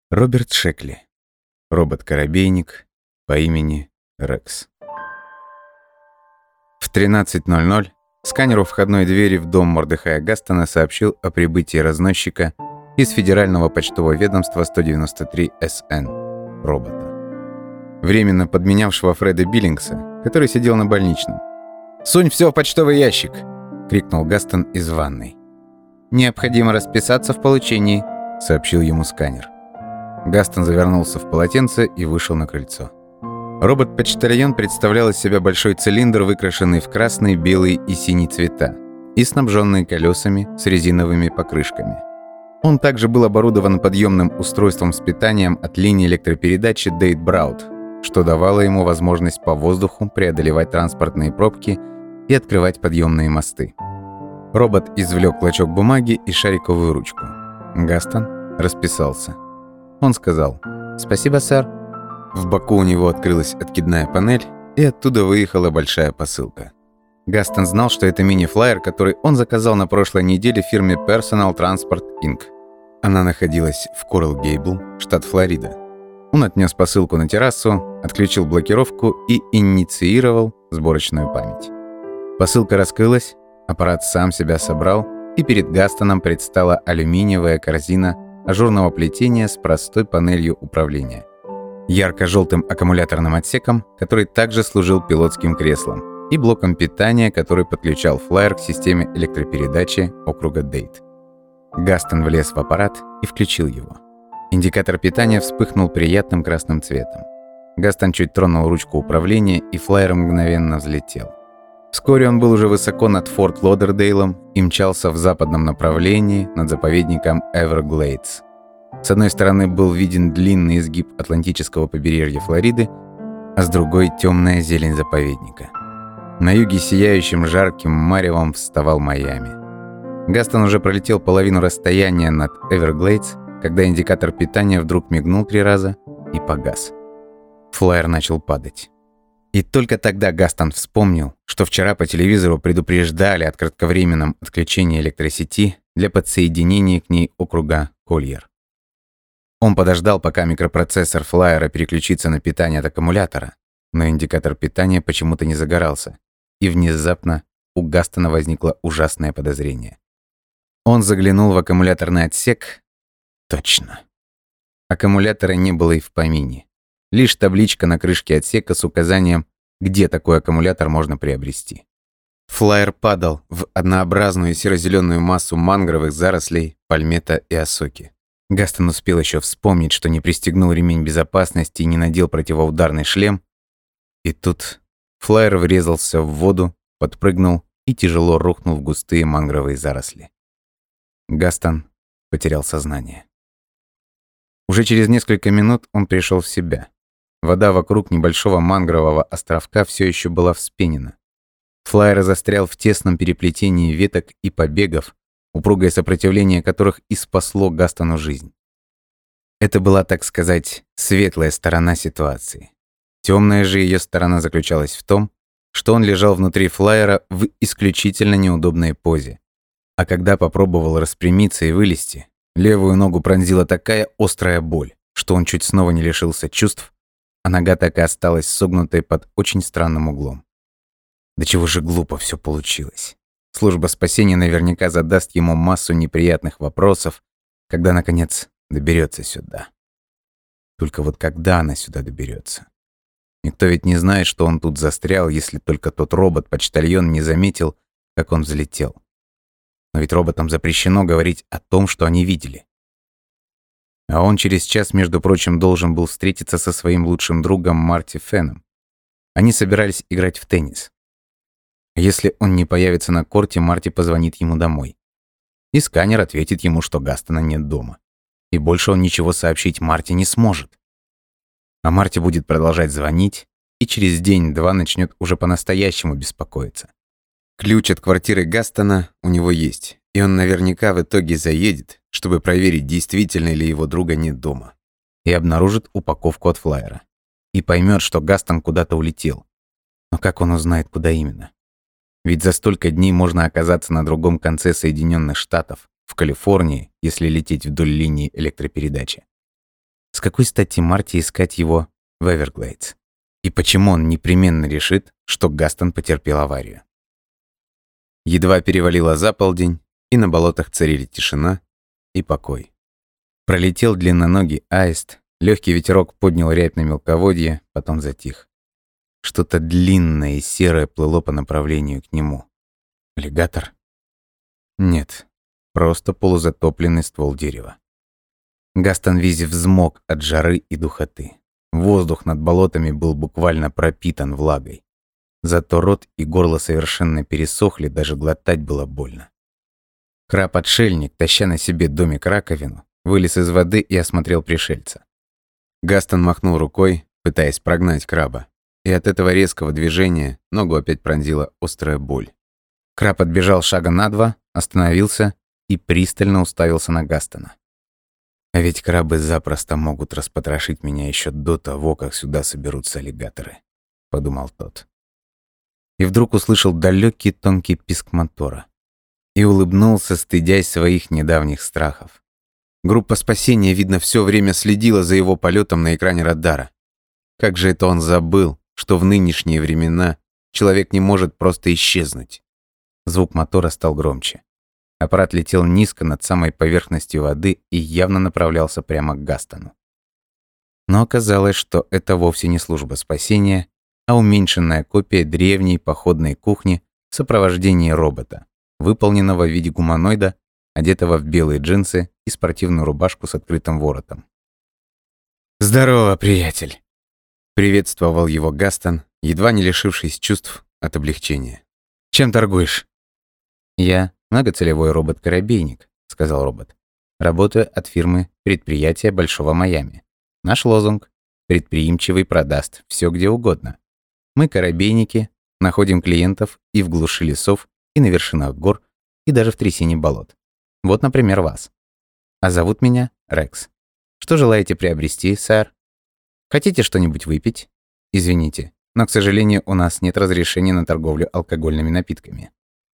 Роберт Шекли. Робот-коробейник по имени Рекс. В 13:00 сканер у входной двери в дом Мордехая Гастона сообщил о прибытии разносчика из Федерального почтового ведомства 193 СН робота, временно подменявшего Фреда Биллингса, который сидел на больничном. «Сунь все в почтовый ящик!» — крикнул Гастон из ванной. «Необходимо расписаться в получении», — сообщил ему сканер. Гастон завернулся в полотенце и вышел на крыльцо. Робот-почтальон представлял из себя большой цилиндр, выкрашенный в красный, белый и синий цвета, и снабженный колесами с резиновыми покрышками. Он также был оборудован подъемным устройством с питанием от линии электропередачи Дейт-Браут, что давало ему возможность по воздуху преодолевать транспортные пробки и открывать подъемные мосты. Робот извлек клочок бумаги и шариковую ручку. Гастон расписался. Он сказал: «Спасибо, сэр». В боку у него открылась откидная панель, и оттуда выехала большая посылка. Гастон знал, что это мини-флайер, который он заказал на прошлой неделе в фирме Personal Transport Inc. Она находилась в Коралл-Гейбл, штат Флорида. Он отнес посылку на террасу, отключил блокировку и инициировал сборочную память. Посылка раскрылась, аппарат сам себя собрал, и перед Гастоном предстала алюминиевая корзина ажурного плетения с простой панелью управления, ярко-желтым аккумуляторным отсеком, который также служил пилотским креслом, и блоком питания, который подключал флайер к системе электропередачи округа Дейт. Гастон влез в аппарат и включил его. Индикатор питания вспыхнул приятным красным цветом. Гастон чуть тронул ручку управления, и флайер мгновенно взлетел. Вскоре он был уже высоко над Форт Лодердейлом и мчался в западном направлении над заповедником Эверглейдс. С одной стороны был виден длинный изгиб Атлантического побережья Флориды, а с другой — темная зелень заповедника. На юге сияющим жарким маревом вставал Майами. Гастон уже пролетел половину расстояния над Эверглейдс, когда индикатор питания вдруг мигнул 3 раза и погас. Флайер начал падать. И только тогда Гастон вспомнил, что вчера по телевизору предупреждали о кратковременном отключении электросети для подсоединения к ней округа Кольер. Он подождал, пока микропроцессор флайера переключится на питание от аккумулятора, но индикатор питания почему-то не загорался, и внезапно у Гастона возникло ужасное подозрение. Он заглянул в аккумуляторный отсек. Точно. Аккумулятора не было и в помине. Лишь табличка на крышке отсека с указанием, где такой аккумулятор можно приобрести. Флайер падал в однообразную серо-зеленую массу мангровых зарослей, пальмета и осоки. Гастон успел еще вспомнить, что не пристегнул ремень безопасности и не надел противоударный шлем. И тут флайер врезался в воду, подпрыгнул и тяжело рухнул в густые мангровые заросли. Гастон потерял сознание. Уже через несколько минут он пришел в себя. Вода вокруг небольшого мангрового островка все еще была вспенена. Флайер застрял в тесном переплетении веток и побегов, упругое сопротивление которых и спасло Гастону жизнь. Это была, так сказать, светлая сторона ситуации. Темная же ее сторона заключалась в том, что он лежал внутри флайера в исключительно неудобной позе. А когда попробовал распрямиться и вылезти, левую ногу пронзила такая острая боль, что он чуть снова не лишился чувств, а нога так и осталась согнутой под очень странным углом. До чего же глупо все получилось. Служба спасения наверняка задаст ему массу неприятных вопросов, когда, наконец, доберется сюда. Только вот когда она сюда доберется? Никто ведь не знает, что он тут застрял, если только тот робот-почтальон не заметил, как он взлетел. Но ведь роботам запрещено говорить о том, что они видели. А он через час, между прочим, должен был встретиться со своим лучшим другом Марти Феном. Они собирались играть в теннис. Если он не появится на корте, Марти позвонит ему домой. И сканер ответит ему, что Гастона нет дома. И больше он ничего сообщить Марти не сможет. А Марти будет продолжать звонить, и через день-два начнет уже по-настоящему беспокоиться. Ключ от квартиры Гастона у него есть, и он наверняка в итоге заедет, чтобы проверить, действительно ли его друга нет дома, и обнаружит упаковку от флайера. И поймет, что Гастон куда-то улетел. Но как он узнает, куда именно? Ведь за столько дней можно оказаться на другом конце Соединенных Штатов, в Калифорнии, если лететь вдоль линии электропередачи. С какой стати Марти искать его в Эверглейдс? И почему он непременно решит, что Гастон потерпел аварию? Едва перевалило за полдень, и на болотах царили тишина и покой. Пролетел длинноногий аист, легкий ветерок поднял рябь на мелководье, потом затих. Что-то длинное и серое плыло по направлению к нему. Аллигатор? Нет, просто полузатопленный ствол дерева. Гастон весь взмок от жары и духоты. Воздух над болотами был буквально пропитан влагой. Зато рот и горло совершенно пересохли, даже глотать было больно. Краб-отшельник, таща на себе домик-раковину, вылез из воды и осмотрел пришельца. Гастон махнул рукой, пытаясь прогнать краба, и от этого резкого движения ногу опять пронзила острая боль. Краб отбежал шага на 2, остановился и пристально уставился на Гастона. А ведь крабы запросто могут распотрошить меня еще до того, как сюда соберутся аллигаторы, подумал тот. И вдруг услышал далекий тонкий писк мотора. И улыбнулся, стыдясь своих недавних страхов. Группа спасения, видно, все время следила за его полетом на экране радара. Как же это он забыл, что в нынешние времена человек не может просто исчезнуть. Звук мотора стал громче. Аппарат летел низко над самой поверхностью воды и явно направлялся прямо к Гастону. Но оказалось, что это вовсе не служба спасения, а уменьшенная копия древней походной кухни в сопровождении робота, выполненного в виде гуманоида, одетого в белые джинсы и спортивную рубашку с открытым воротом. «Здорово, приятель!» — приветствовал его Гастон, едва не лишившись чувств от облегчения. «Чем торгуешь?» «Я многоцелевой робот-корабейник», — сказал робот. «Работаю от фирмы «Предприятие Большого Майами». Наш лозунг — «Предприимчивый продаст все где угодно». Мы, корабейники, находим клиентов и в глуши лесов, и на вершинах гор, и даже в трясине болот. Вот, например, вас. А зовут меня Рекс. Что желаете приобрести, сэр? Хотите что-нибудь выпить? Извините, но, к сожалению, у нас нет разрешения на торговлю алкогольными напитками».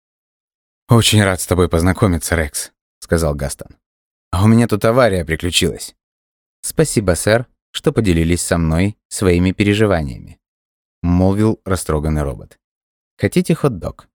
«Очень рад с тобой познакомиться, Рекс», — сказал Гастон. «А у меня тут авария приключилась». «Спасибо, сэр, что поделились со мной своими переживаниями», — молвил растроганный робот. «Хотите хот-дог?»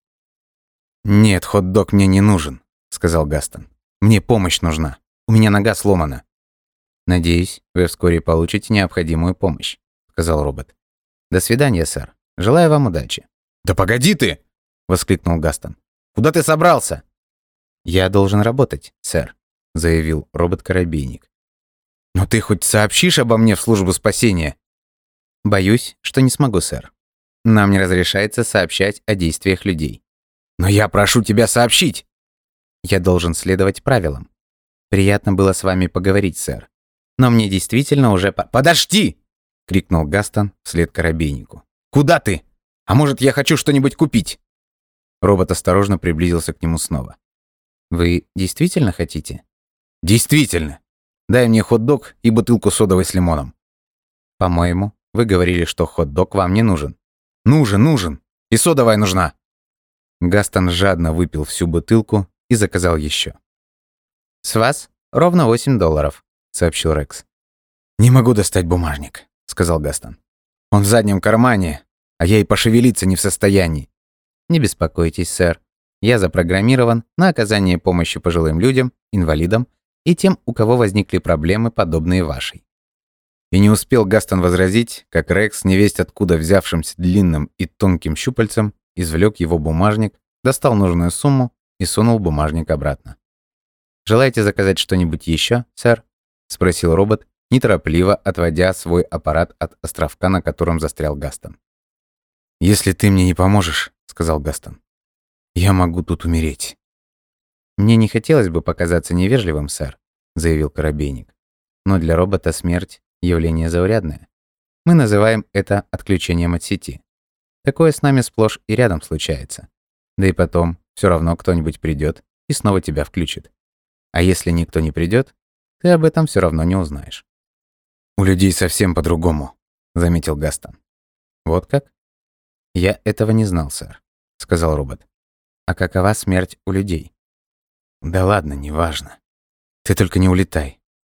«Нет, хот-дог мне не нужен», — сказал Гастон. «Мне помощь нужна. У меня нога сломана». «Надеюсь, вы вскоре получите необходимую помощь», — сказал робот. «До свидания, сэр. Желаю вам удачи». «Да погоди ты!» — воскликнул Гастон. «Куда ты собрался?» «Я должен работать, сэр», — заявил робот-корабейник. «Но ты хоть сообщишь обо мне в службу спасения?» «Боюсь, что не смогу, сэр. Нам не разрешается сообщать о действиях людей». «Но я прошу тебя сообщить!» «Я должен следовать правилам. Приятно было с вами поговорить, сэр. Но мне действительно уже «Подожди!» — крикнул Гастон вслед корабейнику. «Куда ты? А может, я хочу что-нибудь купить?» Робот осторожно приблизился к нему снова. «Вы действительно хотите?» «Действительно. Дай мне хот-дог и бутылку содовой с лимоном». «По-моему, вы говорили, что хот-дог вам не нужен». «Нужен. И содовая нужна». Гастон жадно выпил всю бутылку и заказал еще. «С вас ровно $8, сообщил Рекс. «Не могу достать бумажник», — сказал Гастон. «Он в заднем кармане, а я и пошевелиться не в состоянии». «Не беспокойтесь, сэр. Я запрограммирован на оказание помощи пожилым людям, инвалидам и тем, у кого возникли проблемы, подобные вашей». И не успел Гастон возразить, как Рекс, невесть откуда взявшимся длинным и тонким щупальцем, извлек его бумажник, достал нужную сумму и сунул бумажник обратно. «Желаете заказать что-нибудь еще, сэр?» — спросил робот, неторопливо отводя свой аппарат от островка, на котором застрял Гастон. «Если ты мне не поможешь, — сказал Гастон, — я могу тут умереть». «Мне не хотелось бы показаться невежливым, сэр», — заявил корабейник. «Но для робота смерть — явление заурядное. Мы называем это отключением от сети. Такое с нами сплошь и рядом случается. Да и потом, все равно кто-нибудь придет и снова тебя включит. А если никто не придет, ты об этом все равно не узнаешь». «У людей совсем по-другому», — заметил Гастон. «Вот как?» «Я этого не знал, сэр», — сказал робот. «А какова смерть у людей?» «Да ладно, неважно. Ты только не улетай.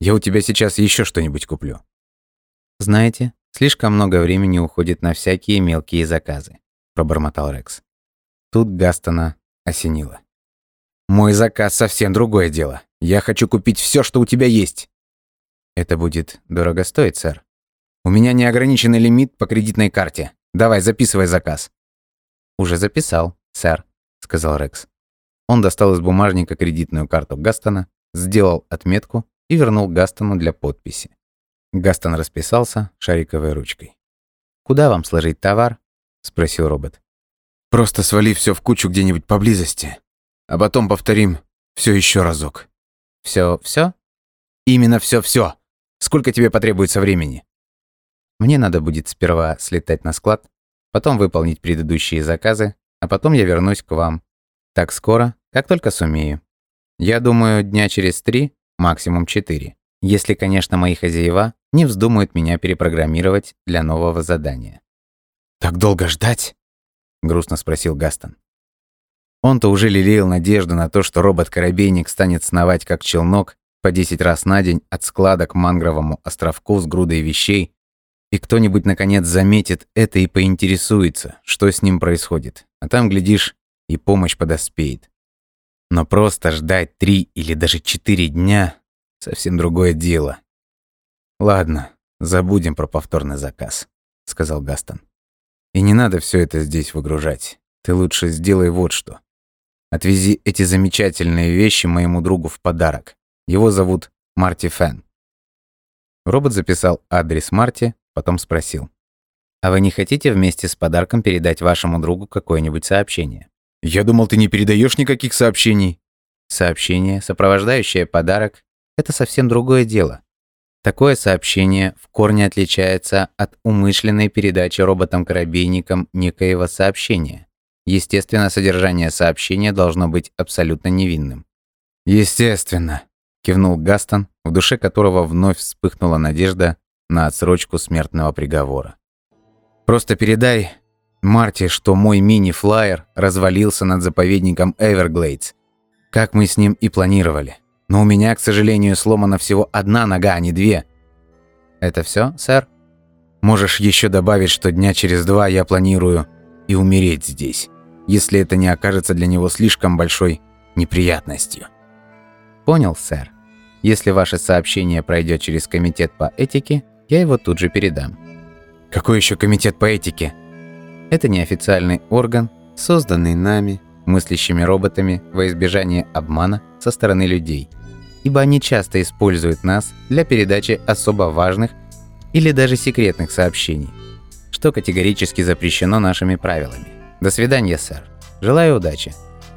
Я у тебя сейчас еще что-нибудь куплю». «Знаете, слишком много времени уходит на всякие мелкие заказы», – пробормотал Рекс. Тут Гастона осенило. «Мой заказ совсем другое дело. Я хочу купить все, что у тебя есть». «Это будет дорого стоить, сэр». «У меня неограниченный лимит по кредитной карте. Давай, записывай заказ». «Уже записал, сэр», – сказал Рекс. Он достал из бумажника кредитную карту Гастона, сделал отметку и вернул Гастону для подписи. Гастон расписался шариковой ручкой. «Куда вам сложить товар?» – спросил робот. «Просто свали все в кучу где-нибудь поблизости, а потом повторим все еще разок». Все? «Именно все. Сколько тебе потребуется времени?» «Мне надо будет сперва слетать на склад, потом выполнить предыдущие заказы, а потом я вернусь к вам. Так скоро, как только сумею. Я думаю, дня через 3, максимум 4. Если, конечно, мои хозяева не вздумают меня перепрограммировать для нового задания». «Так долго ждать?» — грустно спросил Гастон. Он-то уже лелеял надежду на то, что робот-корабейник станет сновать как челнок по 10 раз на день от склада к мангровому островку с грудой вещей, и кто-нибудь наконец заметит это и поинтересуется, что с ним происходит. А там, глядишь, и помощь подоспеет. Но просто ждать 3 или даже 4 дня — совсем другое дело. «Ладно, забудем про повторный заказ», — сказал Гастон. «И не надо все это здесь выгружать. Ты лучше сделай вот что. Отвези эти замечательные вещи моему другу в подарок. Его зовут Марти Фен». Робот записал адрес Марти, потом спросил. «А вы не хотите вместе с подарком передать вашему другу какое-нибудь сообщение?» «Я думал, ты не передаешь никаких сообщений». «Сообщение, сопровождающее подарок – это совсем другое дело. Такое сообщение в корне отличается от умышленной передачи роботом-корабейником некоего сообщения. Естественно, содержание сообщения должно быть абсолютно невинным». «Естественно», – кивнул Гастон, в душе которого вновь вспыхнула надежда на отсрочку смертного приговора. «Просто передай Марти, что мой мини-флайер развалился над заповедником Эверглейдс, как мы с ним и планировали. Но у меня, к сожалению, сломана всего одна нога, а не 2. «Это все, сэр?» «Можешь еще добавить, что дня через 2 я планирую и умереть здесь, если это не окажется для него слишком большой неприятностью». «Понял, сэр. Если ваше сообщение пройдет через комитет по этике, я его тут же передам». «Какой еще комитет по этике?» Это неофициальный орган, созданный нами, мыслящими роботами, во избежание обмана со стороны людей, ибо они часто используют нас для передачи особо важных или даже секретных сообщений, что категорически запрещено нашими правилами. До свидания, сэр. Желаю удачи».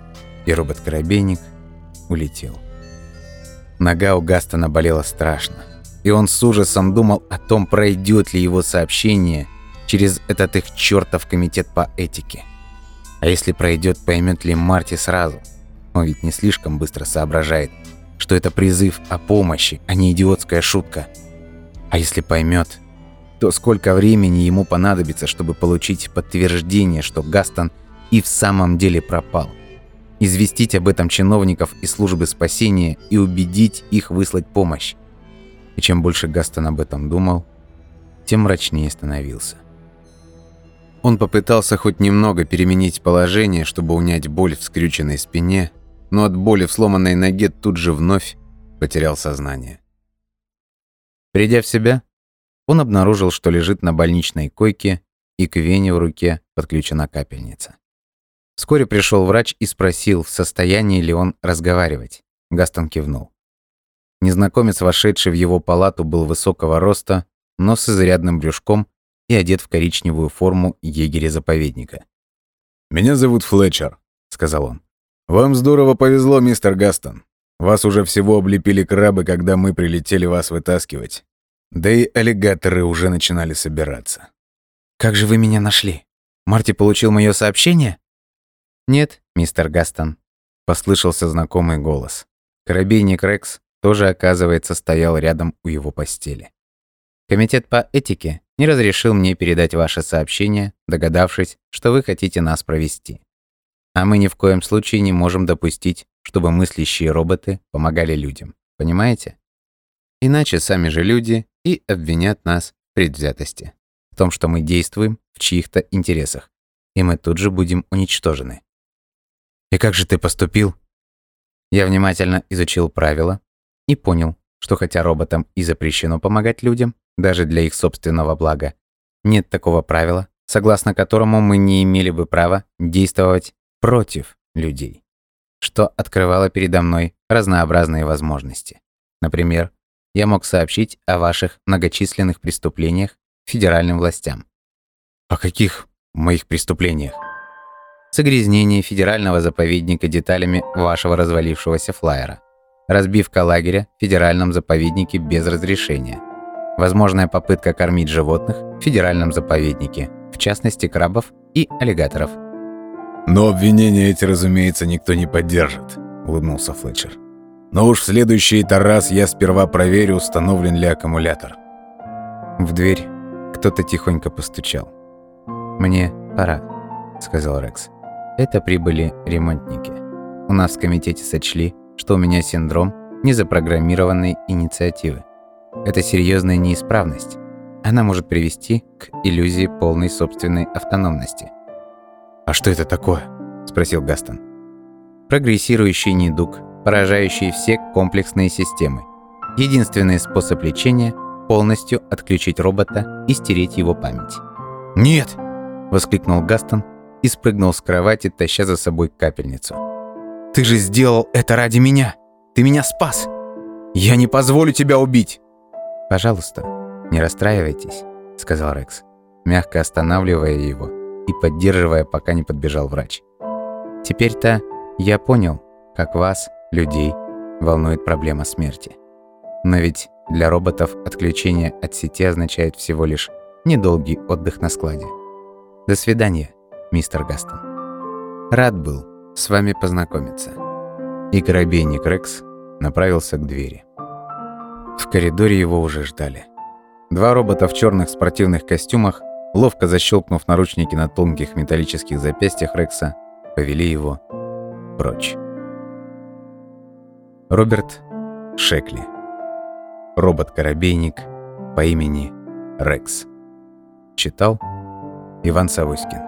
И робот-корабейник улетел. Нога у Гастона болела страшно, и он с ужасом думал о том, пройдет ли его сообщение через этот их чертов комитет по этике. А если пройдет, поймет ли Марти сразу? Он ведь не слишком быстро соображает, что это призыв о помощи, а не идиотская шутка. А если поймет, то сколько времени ему понадобится, чтобы получить подтверждение, что Гастон и в самом деле пропал? Известить об этом чиновников из службы спасения и убедить их выслать помощь. И чем больше Гастон об этом думал, тем мрачнее становился. Он попытался хоть немного переменить положение, чтобы унять боль в скрюченной спине, но от боли в сломанной ноге тут же вновь потерял сознание. Придя в себя, он обнаружил, что лежит на больничной койке и к вене в руке подключена капельница. Вскоре пришел врач и спросил, в состоянии ли он разговаривать. Гастон кивнул. Незнакомец, вошедший в его палату, был высокого роста, но с изрядным брюшком и одет в коричневую форму егеря-заповедника. «Меня зовут Флетчер», — сказал он. «Вам здорово повезло, мистер Гастон. Вас уже всего облепили крабы, когда мы прилетели вас вытаскивать. Да и аллигаторы уже начинали собираться». «Как же вы меня нашли? Марти получил мое сообщение?» «Нет, мистер Гастон», — послышался знакомый голос. Корабейник Рекс тоже, оказывается, стоял рядом у его постели. «Комитет по этике не разрешил мне передать ваше сообщение, догадавшись, что вы хотите нас провести. А мы ни в коем случае не можем допустить, чтобы мыслящие роботы помогали людям. Понимаете?» Иначе сами же люди и обвинят нас в предвзятости, в том, что мы действуем в чьих-то интересах, и мы тут же будем уничтожены. И как же ты поступил? Я внимательно изучил правила и понял, что хотя роботам и запрещено помогать людям, даже для их собственного блага, нет такого правила, согласно которому мы не имели бы права действовать против людей, что открывало передо мной разнообразные возможности. Например, я мог сообщить о ваших многочисленных преступлениях федеральным властям. О каких моих преступлениях? Загрязнение федерального заповедника деталями вашего развалившегося флайера, разбивка лагеря в федеральном заповеднике без разрешения, возможная попытка кормить животных в федеральном заповеднике, в частности крабов и аллигаторов. «Но обвинения эти, разумеется, никто не поддержит», — улыбнулся Флетчер. «Но уж в следующий-то раз я сперва проверю, установлен ли аккумулятор». В дверь кто-то тихонько постучал. «Мне пора», — сказал Рекс. «Это прибыли ремонтники. У нас в комитете сочли, что у меня синдром незапрограммированной инициативы. Это серьезная неисправность. Она может привести к иллюзии полной собственной автономности». «А что это такое?» – спросил Гастон. «Прогрессирующий недуг, поражающий все комплексные системы. Единственный способ лечения – полностью отключить робота и стереть его память». «Нет!» – воскликнул Гастон и спрыгнул с кровати, таща за собой капельницу. «Ты же сделал это ради меня! Ты меня спас! Я не позволю тебя убить!» «Пожалуйста, не расстраивайтесь», — сказал Рекс, мягко останавливая его и поддерживая, пока не подбежал врач. «Теперь-то я понял, как вас, людей, волнует проблема смерти. Но ведь для роботов отключение от сети означает всего лишь недолгий отдых на складе. До свидания, мистер Гастон. Рад был с вами познакомиться». И коробейник Рекс направился к двери. В коридоре его уже ждали. Два робота в черных спортивных костюмах, ловко защелкнув наручники на тонких металлических запястьях Рекса, повели его прочь. Роберт Шекли. Робот-коробейник по имени Рекс. Читал Иван Савоськин.